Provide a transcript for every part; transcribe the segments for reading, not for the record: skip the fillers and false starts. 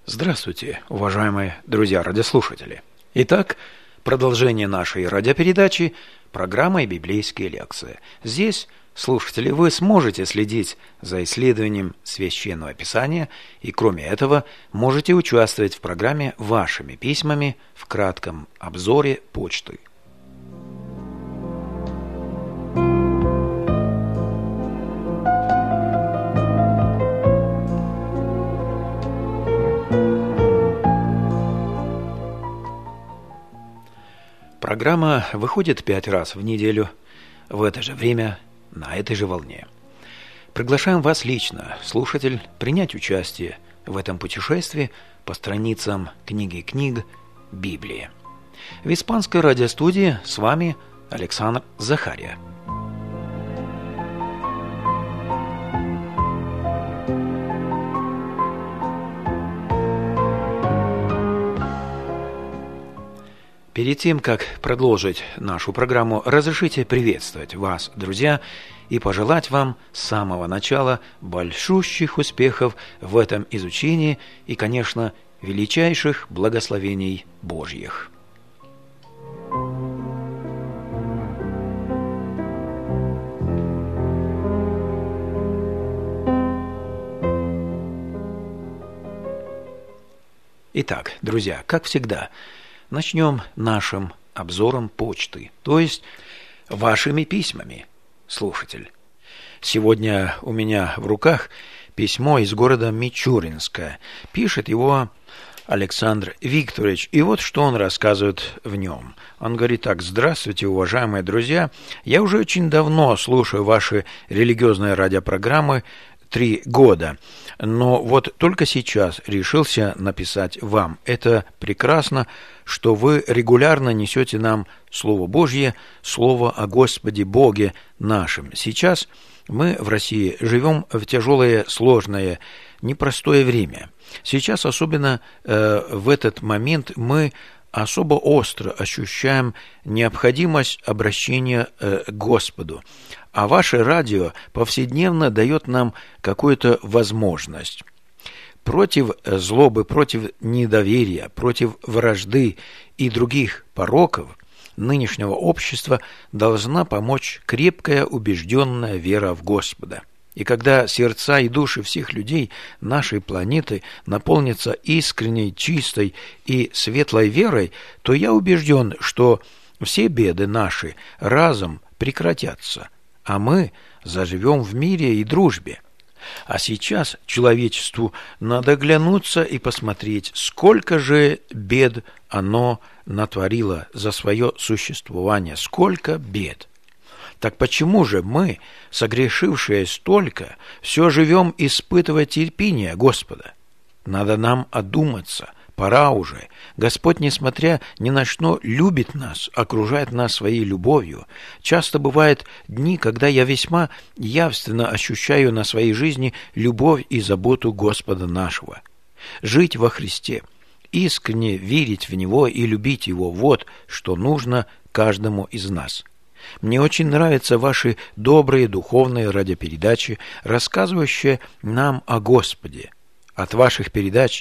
Здравствуйте, уважаемые друзья-радиослушатели. Итак, продолжение нашей радиопередачи программой «Библейские лекции». Здесь, слушатели, вы сможете следить за исследованием Священного Писания и, кроме этого, можете участвовать в программе вашими письмами в кратком обзоре почты. Программа выходит 5 раз в неделю, в это же время, на этой же волне. Приглашаем вас лично, слушатель, принять участие в этом путешествии по страницам книги книг Библии. В испанской радиостудии с вами Александр Захария. Перед тем, как продолжить нашу программу, разрешите приветствовать вас, друзья, и пожелать вам с самого начала большущих успехов в этом изучении и, конечно, величайших благословений Божьих. Итак, друзья, как всегда, начнем нашим обзором почты, то есть вашими письмами, слушатель. Сегодня у меня в руках письмо из города Мичуринска. Пишет его Александр Викторович, и вот что он рассказывает в нем. Он говорит так: «Здравствуйте, уважаемые друзья, я уже очень давно слушаю ваши религиозные радиопрограммы, 3 года, но вот только сейчас решился написать вам. Это прекрасно, что вы регулярно несете нам Слово Божье, Слово о Господе Боге нашем. Сейчас мы в России живем в тяжелое, сложное, непростое время. Сейчас, особенно в этот момент, мы особо остро ощущаем необходимость обращения к Господу. А ваше радио повседневно дает нам какую-то возможность. Против злобы, против недоверия, против вражды и других пороков нынешнего общества должна помочь крепкая, убежденная вера в Господа. И когда сердца и души всех людей нашей планеты наполнятся искренней, чистой и светлой верой, то я убежден, что все беды наши разом прекратятся, а мы заживем в мире и дружбе. А сейчас человечеству надо глянуться и посмотреть, сколько же бед оно натворило за свое существование, сколько бед. Так почему же мы, согрешившие столько, все живем испытывая терпение Господа? Надо нам одуматься, пора уже. Господь, несмотря ни на что, любит нас, окружает нас своей любовью. Часто бывают дни, когда я весьма явственно ощущаю на своей жизни любовь и заботу Господа нашего. Жить во Христе, искренне верить в Него и любить Его – вот что нужно каждому из нас. Мне очень нравятся ваши добрые духовные радиопередачи, рассказывающие нам о Господе. От ваших передач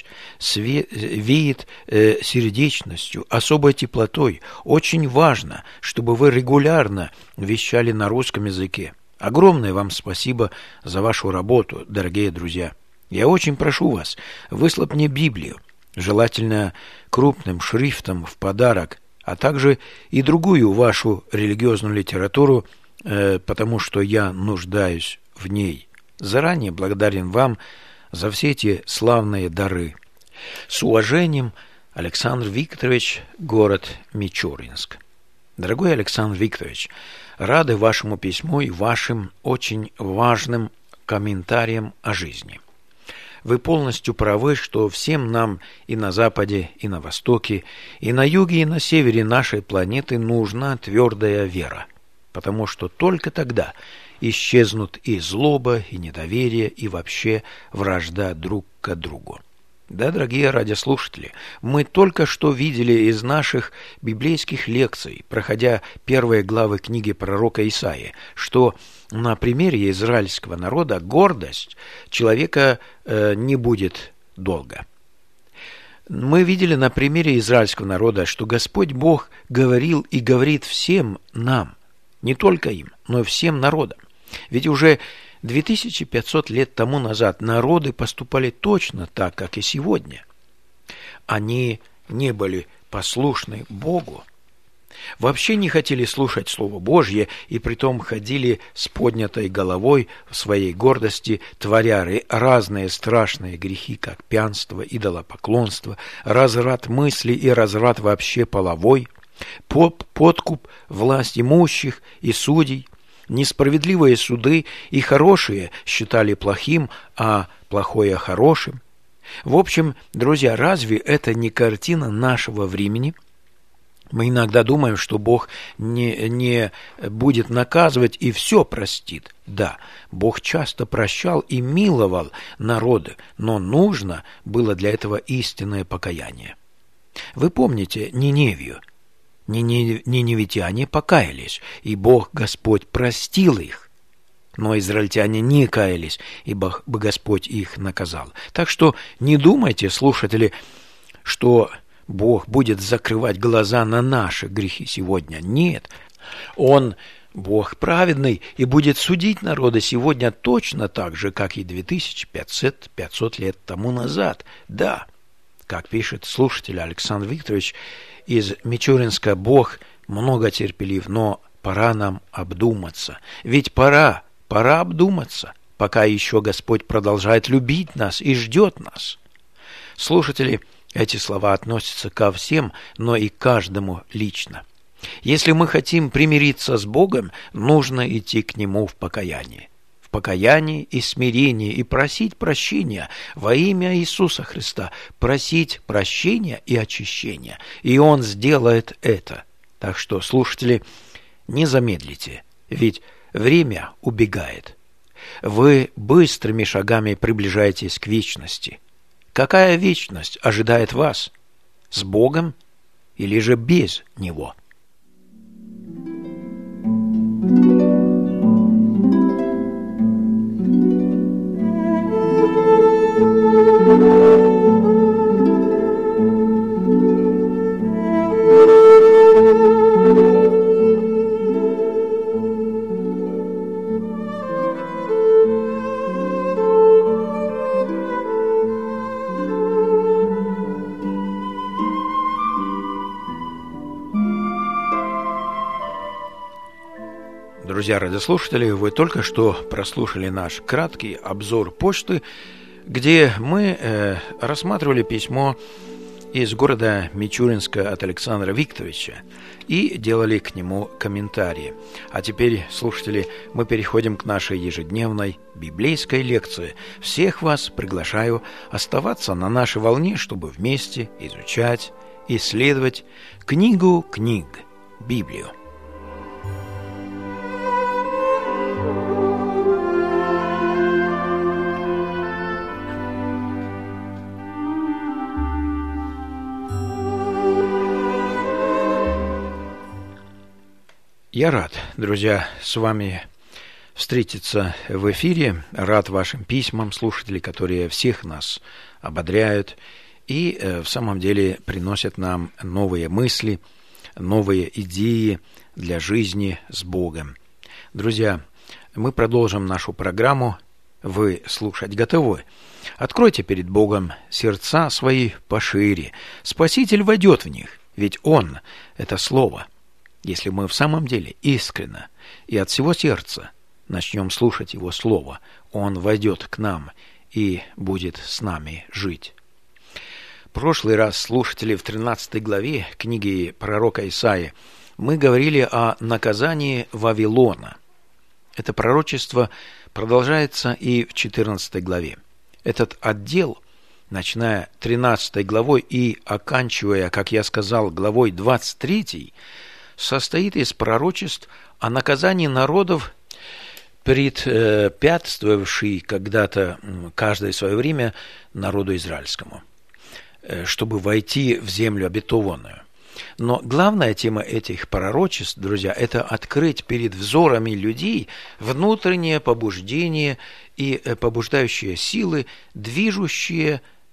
веет сердечностью, особой теплотой. Очень важно, чтобы вы регулярно вещали на русском языке. Огромное вам спасибо за вашу работу, дорогие друзья. Я очень прошу вас, выслать мне Библию, желательно крупным шрифтом в подарок, а также и другую вашу религиозную литературу, потому что я нуждаюсь в ней. Заранее благодарен вам за все эти славные дары. С уважением, Александр Викторович, город Мичуринск». Дорогой Александр Викторович, рады вашему письму и вашим очень важным комментариям о жизни. Вы полностью правы, что всем нам и на Западе, и на Востоке, и на юге, и на севере нашей планеты нужна твердая вера, потому что только тогда исчезнут и злоба, и недоверие, и вообще вражда друг к другу. Да, дорогие радиослушатели, мы только что видели из наших библейских лекций, проходя первые главы книги пророка Исаии, что на примере израильского народа гордость человека не будет долго. Мы видели на примере израильского народа, что Господь Бог говорил и говорит всем нам, не только им, но и всем народам. Ведь уже 2500 лет тому назад народы поступали точно так, как и сегодня. Они не были послушны Богу, вообще не хотели слушать Слово Божье и притом ходили с поднятой головой в своей гордости, творя разные страшные грехи, как пьянство, идолопоклонство, разврат мысли и разврат вообще половой, подкуп, власть имущих и судей, несправедливые суды, и хорошие считали плохим, а плохое хорошим. В общем, друзья, разве это не картина нашего времени? Мы иногда думаем, что Бог не будет наказывать и все простит. Да, Бог часто прощал и миловал народы, но нужно было для этого истинное покаяние. Вы помните Ниневию? Ниневитяне покаялись, и Бог Господь простил их. Но израильтяне не каялись, ибо Господь их наказал. Так что не думайте, слушатели, что Бог будет закрывать глаза на наши грехи сегодня. Нет, Он, Бог праведный, и будет судить народы сегодня точно так же, как и 2500 лет тому назад. Да, как пишет слушатель Александр Викторович из Мичуринска, Бог много терпелив, но пора нам обдуматься. Ведь пора обдуматься, пока еще Господь продолжает любить нас и ждет нас. Слушатели, эти слова относятся ко всем, но и каждому лично. Если мы хотим примириться с Богом, нужно идти к Нему в покаянии. В покаянии и смирении и просить прощения во имя Иисуса Христа, просить прощения и очищения. И Он сделает это. Так что, слушатели, не замедлите, ведь время убегает. Вы быстрыми шагами приближаетесь к вечности. Какая вечность ожидает вас? С Богом или же без Него? Друзья радиослушатели, вы только что прослушали наш краткий обзор почты, где мы рассматривали письмо из города Мичуринска от Александра Викторовича и делали к нему комментарии. А теперь, слушатели, мы переходим к нашей ежедневной библейской лекции. Всех вас приглашаю оставаться на нашей волне, чтобы вместе изучать, исследовать книгу книг, Библию. Я рад, друзья, с вами встретиться в эфире. Рад вашим письмам, слушатели, которые всех нас ободряют и в самом деле приносят нам новые мысли, новые идеи для жизни с Богом. Друзья, мы продолжим нашу программу. Вы слушать готовы? Откройте перед Богом сердца свои пошире. Спаситель войдет в них, ведь Он – это Слово. Если мы в самом деле искренне и от всего сердца начнем слушать Его Слово, Он войдет к нам и будет с нами жить. В прошлый раз, слушатели, в 13 главе книги пророка Исаии мы говорили о наказании Вавилона. Это пророчество продолжается и в 14 главе. Этот отдел, начиная 13 главой и оканчивая, как я сказал, главой 23, состоит из пророчеств о наказании народов, предпятствовавших когда-то каждое свое время народу израильскому, чтобы войти в землю обетованную. Но главная тема этих пророчеств, друзья, это открыть перед взорами людей внутреннее побуждение и побуждающие силы, движущие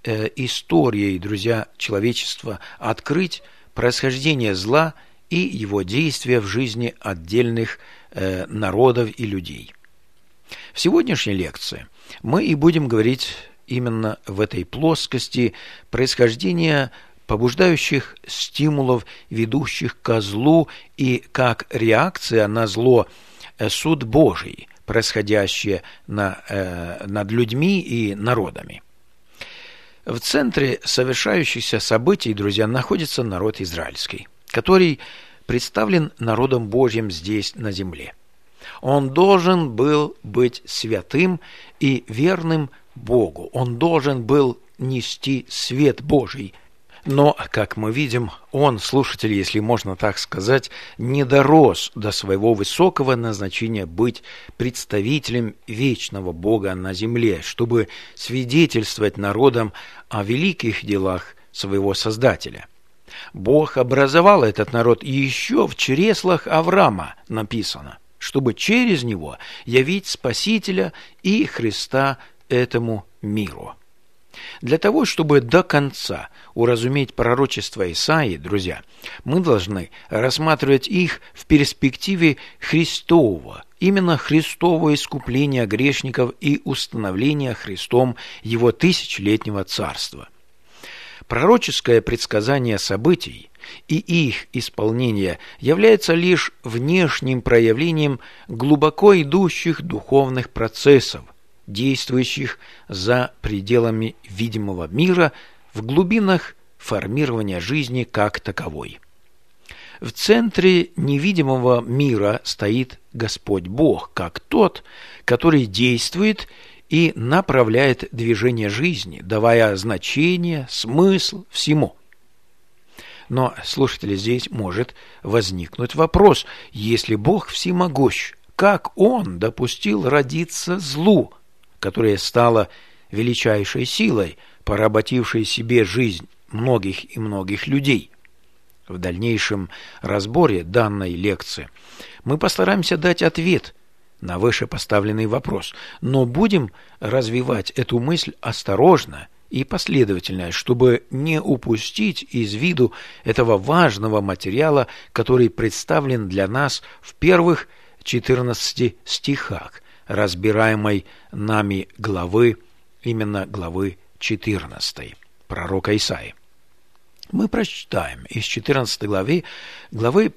историей, друзья, человечества открыть происхождение зла и его действия в жизни отдельных народов и людей. В сегодняшней лекции мы и будем говорить именно в этой плоскости происхождения побуждающих стимулов, ведущих ко злу, и как реакция на зло суд Божий, происходящий над людьми и народами. В центре совершающихся событий, друзья, находится народ израильский, который представлен народом Божьим здесь на земле. Он должен был быть святым и верным Богу. Он должен был нести свет Божий. Но, как мы видим, он, слушатели, если можно так сказать, не дорос до своего высокого назначения быть представителем вечного Бога на земле, чтобы свидетельствовать народам о великих делах своего Создателя. Бог образовал этот народ еще в чреслах Авраама, написано, чтобы через него явить Спасителя и Христа этому миру. Для того, чтобы до конца уразуметь пророчества Исаии, друзья, мы должны рассматривать их в перспективе Христового, именно Христового искупления грешников и установления Христом его тысячелетнего царства. Пророческое предсказание событий и их исполнение является лишь внешним проявлением глубоко идущих духовных процессов, действующих за пределами видимого мира в глубинах формирования жизни как таковой. В центре невидимого мира стоит Господь Бог, как тот, который действует и направляет движение жизни, давая значение, смысл всему. Но, слушатели, здесь может возникнуть вопрос: если Бог всемогущ, как Он допустил родиться злу, которое стало величайшей силой, поработившей себе жизнь многих и многих людей? В дальнейшем разборе данной лекции мы постараемся дать ответ на вышепоставленный вопрос, но будем развивать эту мысль осторожно и последовательно, чтобы не упустить из виду этого важного материала, который представлен для нас в первых 14 стихах разбираемой нами главы, именно главы 14 пророка Исаии. Мы прочитаем из 14 главы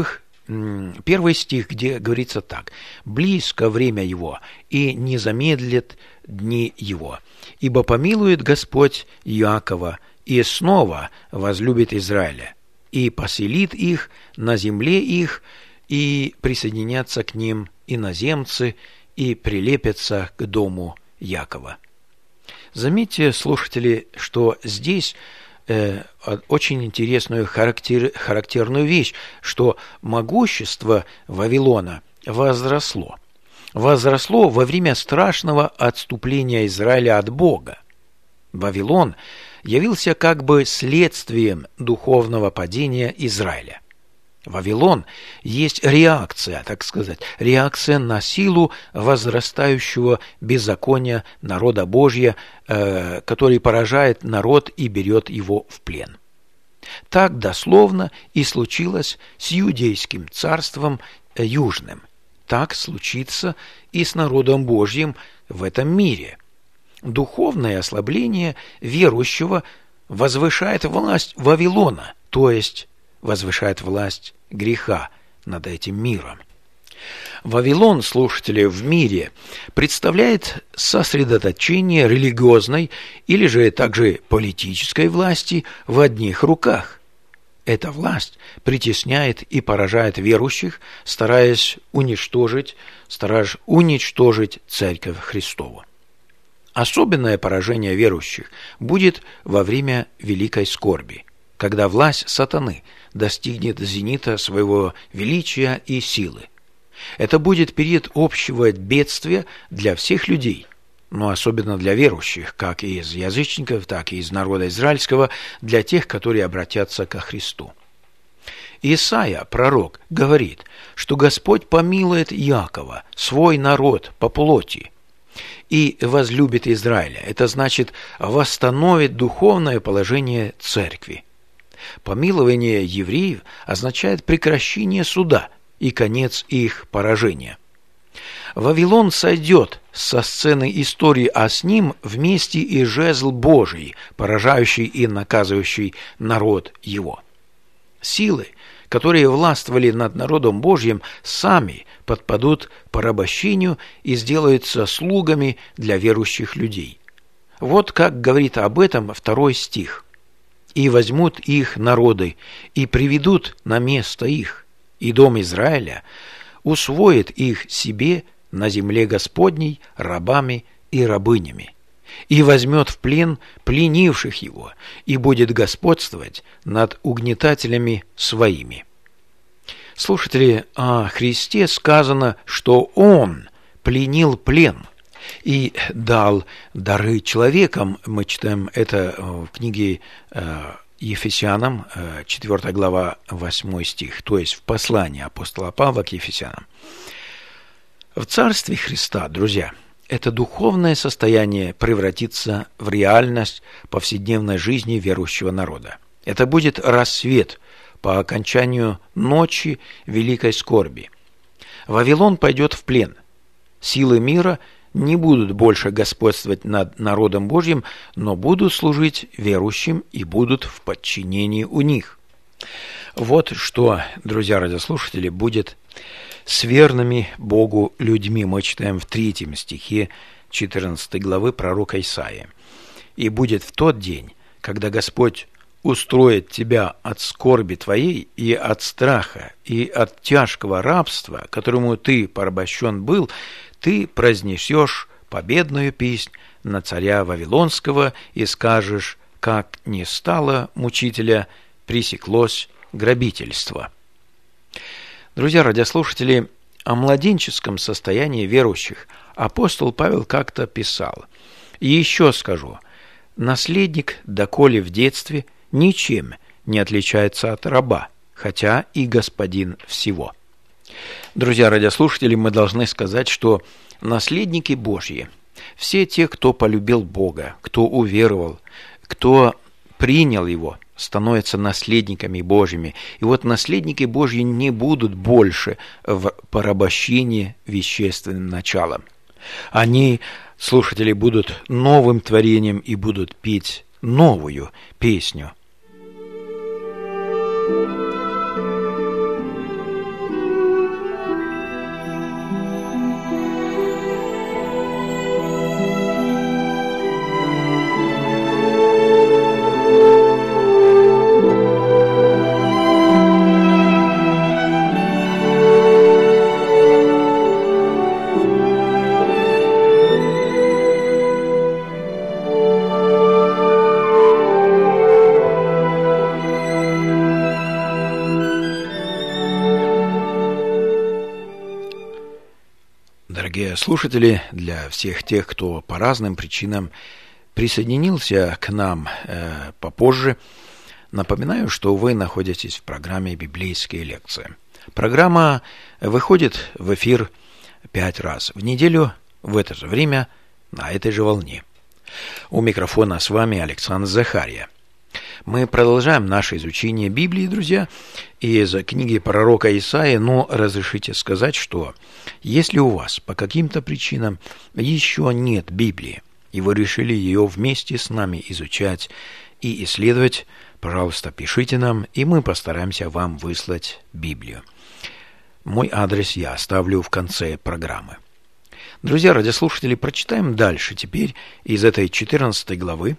первый стих, где говорится так: «Близко время его, и не замедлит дни его, ибо помилует Господь Иакова, и снова возлюбит Израиля, и поселит их на земле их, и присоединятся к ним иноземцы, и прилепятся к дому Якова». Заметьте, слушатели, что здесь очень интересную характерную вещь, что могущество Вавилона возросло. Возросло во время страшного отступления Израиля от Бога. Вавилон явился как бы следствием духовного падения Израиля. Вавилон есть реакция, так сказать, реакция на силу возрастающего беззакония народа Божьего, который поражает народ и берет его в плен. Так дословно и случилось с Иудейским царством южным. Так случится и с народом Божьим в этом мире. Духовное ослабление верующего возвышает власть Вавилона, то есть возвышает власть греха над этим миром. Вавилон, слушатели, в мире представляет сосредоточение религиозной или же также политической власти в одних руках. Эта власть притесняет и поражает верующих, стараясь уничтожить Церковь Христову. Особенное поражение верующих будет во время великой скорби, когда власть сатаны достигнет зенита своего величия и силы. Это будет период общего бедствия для всех людей, но особенно для верующих, как и из язычников, так и из народа израильского, для тех, которые обратятся ко Христу. Исаия, пророк, говорит, что Господь помилует Иакова, свой народ по плоти, и возлюбит Израиля. Это значит восстановит духовное положение церкви. Помилование евреев означает прекращение суда и конец их поражения. Вавилон сойдет со сцены истории, а с ним вместе и жезл Божий, поражающий и наказывающий народ его. Силы, которые властвовали над народом Божьим, сами подпадут порабощению и сделаются слугами для верующих людей. Вот как говорит об этом 2 стих. «И возьмут их народы, и приведут на место их, и дом Израиля усвоит их себе на земле Господней рабами и рабынями, и возьмет в плен пленивших его, и будет господствовать над угнетателями своими». Слушатели, о Христе сказано, что Он пленил плен и дал дары человекам. Мы читаем это в книге Ефесянам, 4 глава, 8 стих, то есть в послании апостола Павла к Ефесянам. В Царстве Христа, друзья, это духовное состояние превратится в реальность повседневной жизни верующего народа. Это будет рассвет по окончанию ночи великой скорби. Вавилон пойдет в плен. Силы мира не будут больше господствовать над народом Божьим, но будут служить верующим и будут в подчинении у них. Вот что, друзья радиослушатели, будет с верными Богу людьми. Мы читаем в 3 стихе 14 главы пророка Исаии. «И будет в тот день, когда Господь устроит тебя от скорби твоей и от страха, и от тяжкого рабства, которому ты порабощен был, ты произнесешь победную песнь на царя Вавилонского и скажешь, как не стало мучителя, пресеклось грабительство». Друзья радиослушатели, о младенческом состоянии верующих апостол Павел как-то писал: «И еще скажу, наследник, доколе в детстве, ничем не отличается от раба, хотя и господин всего». Друзья радиослушатели, мы должны сказать, что наследники Божьи, все те, кто полюбил Бога, кто уверовал, кто принял Его, становятся наследниками Божьими. И вот наследники Божьи не будут больше в порабощении вещественным началом. Они, слушатели, будут новым творением и будут петь новую песню. Дорогие слушатели, для всех тех, кто по разным причинам присоединился к нам попозже, напоминаю, что вы находитесь в программе «Библейские лекции». Программа выходит в эфир 5 раз в неделю в это же время на этой же волне. У микрофона с вами Александр Захария. Мы продолжаем наше изучение Библии, друзья, из книги пророка Исаии, но разрешите сказать, что если у вас по каким-то причинам еще нет Библии, и вы решили ее вместе с нами изучать и исследовать, пожалуйста, пишите нам, и мы постараемся вам выслать Библию. Мой адрес я оставлю в конце программы. Друзья радиослушатели, прочитаем дальше теперь из этой 14 главы,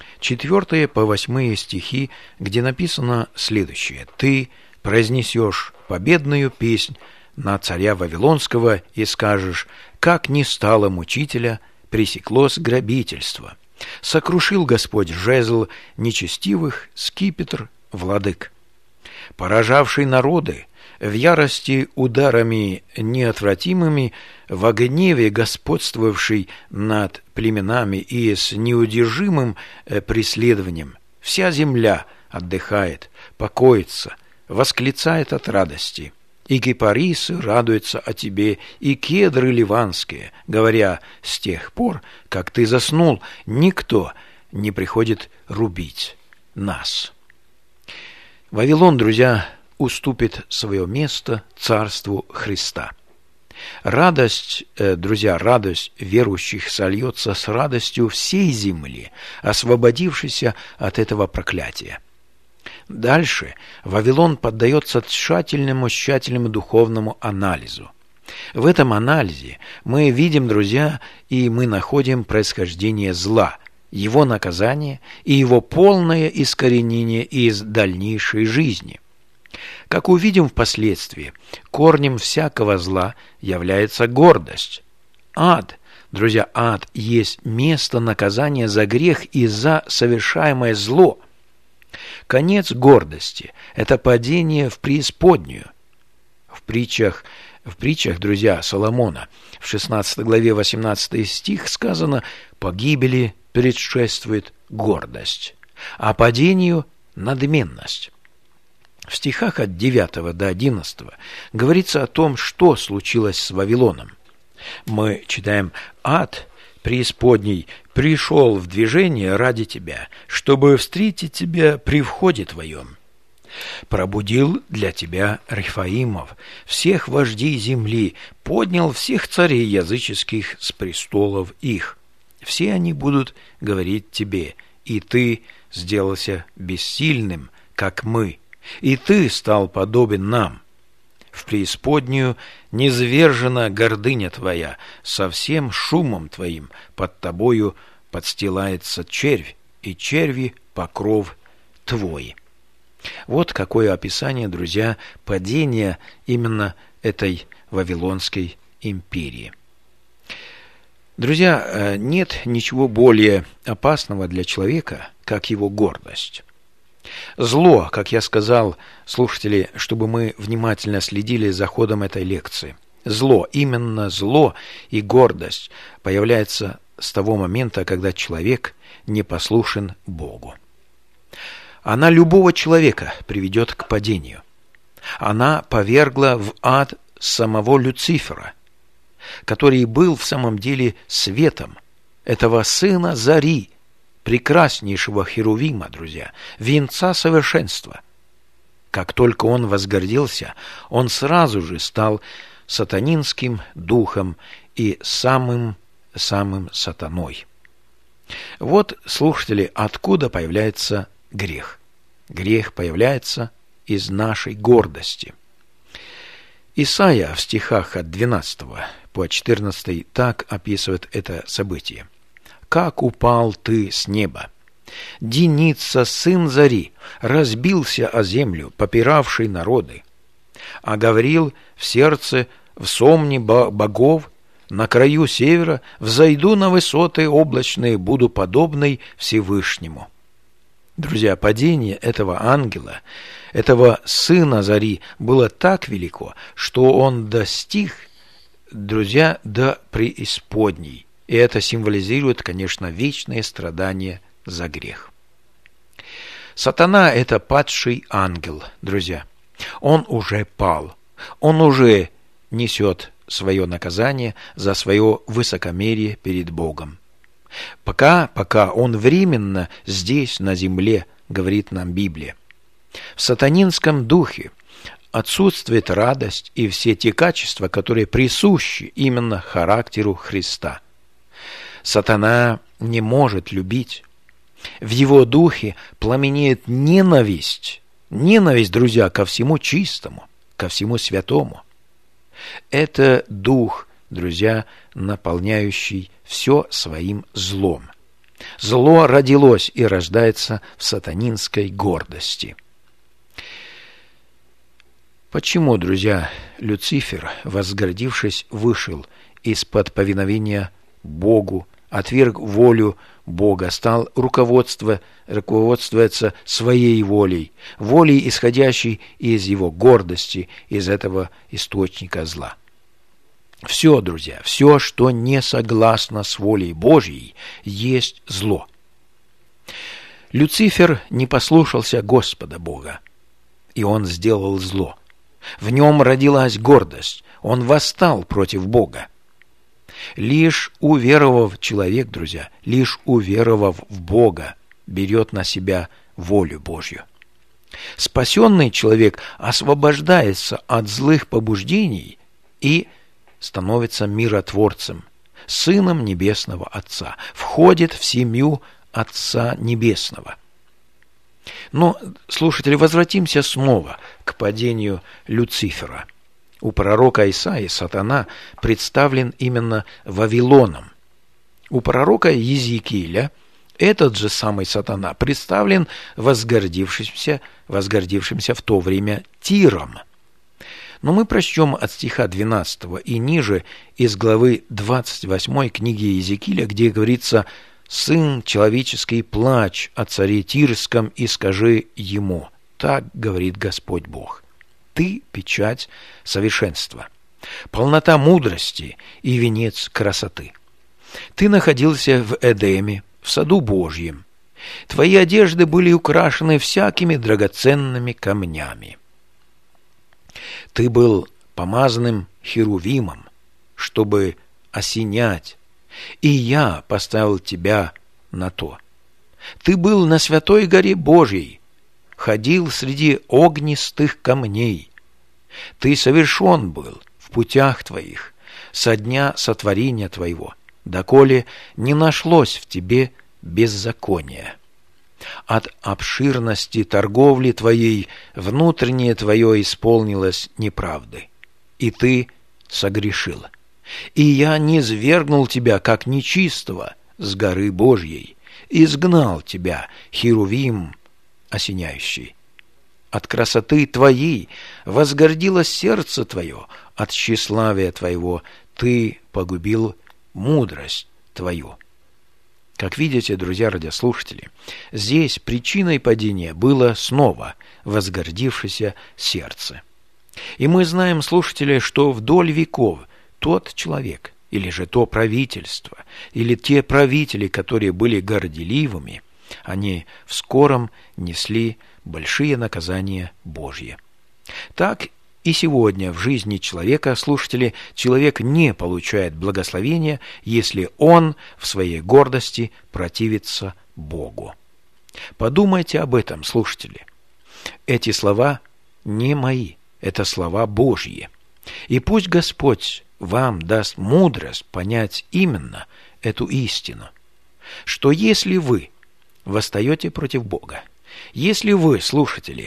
4 по 8 стихи, где написано следующее: «Ты произнесешь победную песнь на царя Вавилонского и скажешь, как не стало мучителя, пресеклось грабительство. Сокрушил Господь жезл нечестивых, скипетр владык. Поражавший народы, в ярости ударами неотвратимыми, в гневе господствовавший над племенами и с неудержимым преследованием, вся земля отдыхает, покоится, восклицает от радости. и кипарисы радуются о тебе, и кедры ливанские, говоря, с тех пор, как ты заснул, никто не приходит рубить нас. Вавилон, друзья, уступит свое место царству Христа. Радость, друзья, радость верующих сольется с радостью всей земли, освободившейся от этого проклятия. Дальше Вавилон поддается тщательному духовному анализу. В этом анализе мы видим, друзья, и мы находим происхождение зла, его наказание и его полное искоренение из дальнейшей жизни. Как увидим впоследствии, корнем всякого зла является гордость. Ад, друзья, ад есть место наказания за грех и за совершаемое зло. Конец гордости – это падение в преисподнюю. В притчах, друзья, Соломона, в 16 главе 18 стих сказано: «Погибели предшествует гордость, а падению – надменность». В стихах от 9 до 11 говорится о том, что случилось с Вавилоном. Мы читаем: «Ад преисподней пришел в движение ради тебя, чтобы встретить тебя при входе твоем. Пробудил для тебя Рефаимов, всех вождей земли, поднял всех царей языческих с престолов их. Все они будут говорить тебе, и ты сделался бессильным, как мы, и ты стал подобен нам. В преисподнюю низвержена гордыня твоя, со всем шумом твоим под тобою подстилается червь, и черви покров твой». Вот какое описание, друзья, падения именно этой Вавилонской империи. Друзья, нет ничего более опасного для человека, как его гордость. Зло, как я сказал, слушатели, чтобы мы внимательно следили за ходом этой лекции. Зло, именно зло и гордость появляется с того момента, когда человек не послушен Богу. Она любого человека приведет к падению. Она повергла в ад самого Люцифера, который был в самом деле светом, этого сына зари, прекраснейшего херувима, друзья, венца совершенства. Как только он возгордился, он сразу же стал сатанинским духом и самым сатаной. Вот, слушатели, откуда появляется грех. Грех появляется из нашей гордости. Исайя в стихах от 12 по 14 так описывает это событие. «Как упал ты с неба! Деница, сын зари, разбился о землю, попиравший народы. А говорил в сердце, в сомне богов, на краю севера взойду на высоты облачные, буду подобной Всевышнему». Друзья, падение этого ангела, этого сына зари, было так велико, что он достиг, друзья, до преисподней. И это символизирует, конечно, вечное страдание за грех. Сатана – это падший ангел, друзья. Он уже пал. Он уже несет свое наказание за свое высокомерие перед Богом. Пока он временно здесь, на земле, говорит нам Библия. В сатанинском духе отсутствует радость и все те качества, которые присущи именно характеру Христа. Сатана не может любить. В его духе пламенеет ненависть. Ненависть, друзья, ко всему чистому, ко всему святому. Это дух, друзья, наполняющий все своим злом. Зло родилось и рождается в сатанинской гордости. Почему, друзья, Люцифер, возгордившись, вышел из-под повиновения Богу, отверг волю Бога, стал руководствоваться своей волей, исходящей из его гордости, из этого источника зла? Все, друзья, все, что не согласно с волей Божьей, есть зло. Люцифер не послушался Господа Бога, и он сделал зло. В нем родилась гордость. Он восстал против Бога. Лишь уверовав человек, друзья, лишь уверовав в Бога, берет на себя волю Божью. Спасенный человек освобождается от злых побуждений и становится миротворцем, сыном Небесного Отца, входит в семью Отца Небесного. Но, слушатели, возвратимся снова к падению Люцифера. У пророка Исаии сатана представлен именно Вавилоном. У пророка Иезекииля этот же самый сатана представлен возгордившимся в то время Тиром. Но мы прочтем от стиха 12 и ниже из главы 28 книги Иезекииля, где говорится: «Сын человеческий, плачь о царе Тирском и скажи ему, так говорит Господь Бог, ты печать совершенства, полнота мудрости и венец красоты. Ты находился в Эдеме, в саду Божьем. Твои одежды были украшены всякими драгоценными камнями. Ты был помазанным херувимом, чтобы осенять, и я поставил тебя на то. Ты был на святой горе Божьей, ходил среди огнистых камней. Ты совершен был в путях твоих со дня сотворения твоего, доколе не нашлось в тебе беззакония. От обширности торговли твоей внутреннее твое исполнилось неправды, и ты согрешил. И я низвергнул тебя, как нечистого, с горы Божьей, изгнал тебя, херувим осеняющий. От красоты твоей возгордилось сердце твое, от тщеславия твоего ты погубил мудрость твою». Как видите, друзья радиослушатели, здесь причиной падения было снова возгордившееся сердце. И мы знаем, слушатели, что вдоль веков тот человек, или же то правительство, или те правители, которые были горделивыми, они в скором несли большие наказания Божьи. Так и сегодня в жизни человека, слушатели, человек не получает благословения, если он в своей гордости противится Богу. Подумайте об этом, слушатели. Эти слова не мои, это слова Божьи. И пусть Господь вам даст мудрость понять именно эту истину, что если вы восстаете против Бога, если вы, слушатели,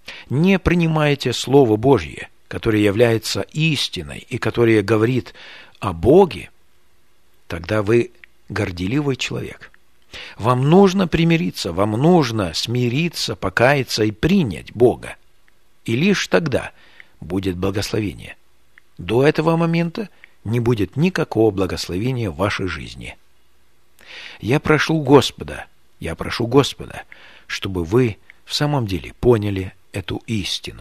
не принимаете Слово Божье, которое является истиной и которое говорит о Боге, тогда вы горделивый человек. Вам нужно примириться, вам нужно смириться, покаяться и принять Бога. И лишь тогда будет благословение. До этого момента не будет никакого благословения в вашей жизни. Я прошу Господа, чтобы вы в самом деле поняли эту истину.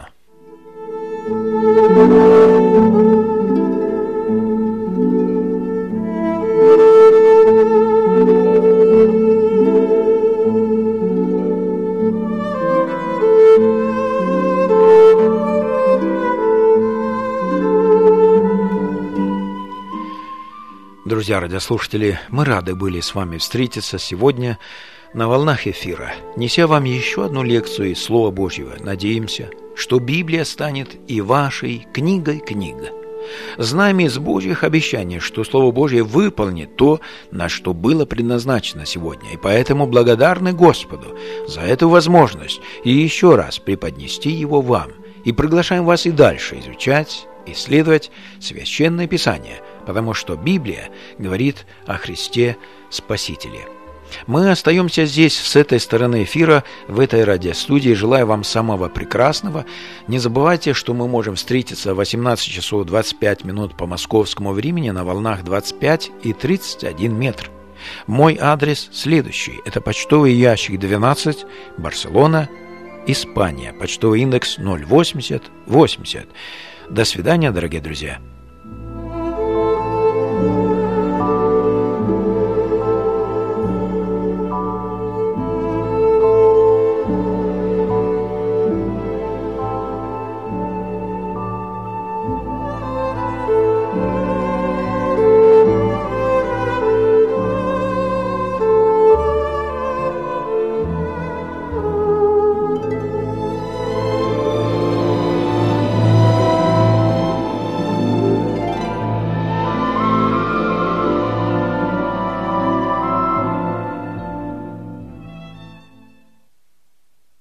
Друзья радиослушатели, мы рады были с вами встретиться сегодня на волнах эфира, неся вам еще одну лекцию из Слова Божьего. Надеемся, что Библия станет и вашей книгой книга. Знаем из Божьих обещаний, что Слово Божье выполнит то, на что было предназначено сегодня, и поэтому благодарны Господу за эту возможность и еще раз преподнести его вам, и приглашаем вас и дальше изучать, исследовать Священное Писание, потому что Библия говорит о Христе Спасителе. Мы остаемся здесь, с этой стороны эфира, в этой радиостудии. Желаю вам самого прекрасного. Не забывайте, что мы можем встретиться в 18 часов 25 минут по московскому времени на волнах 25 и 31 метр. Мой адрес следующий. Это почтовый ящик 12, Барселона, Испания. Почтовый индекс 08080. До свидания, дорогие друзья.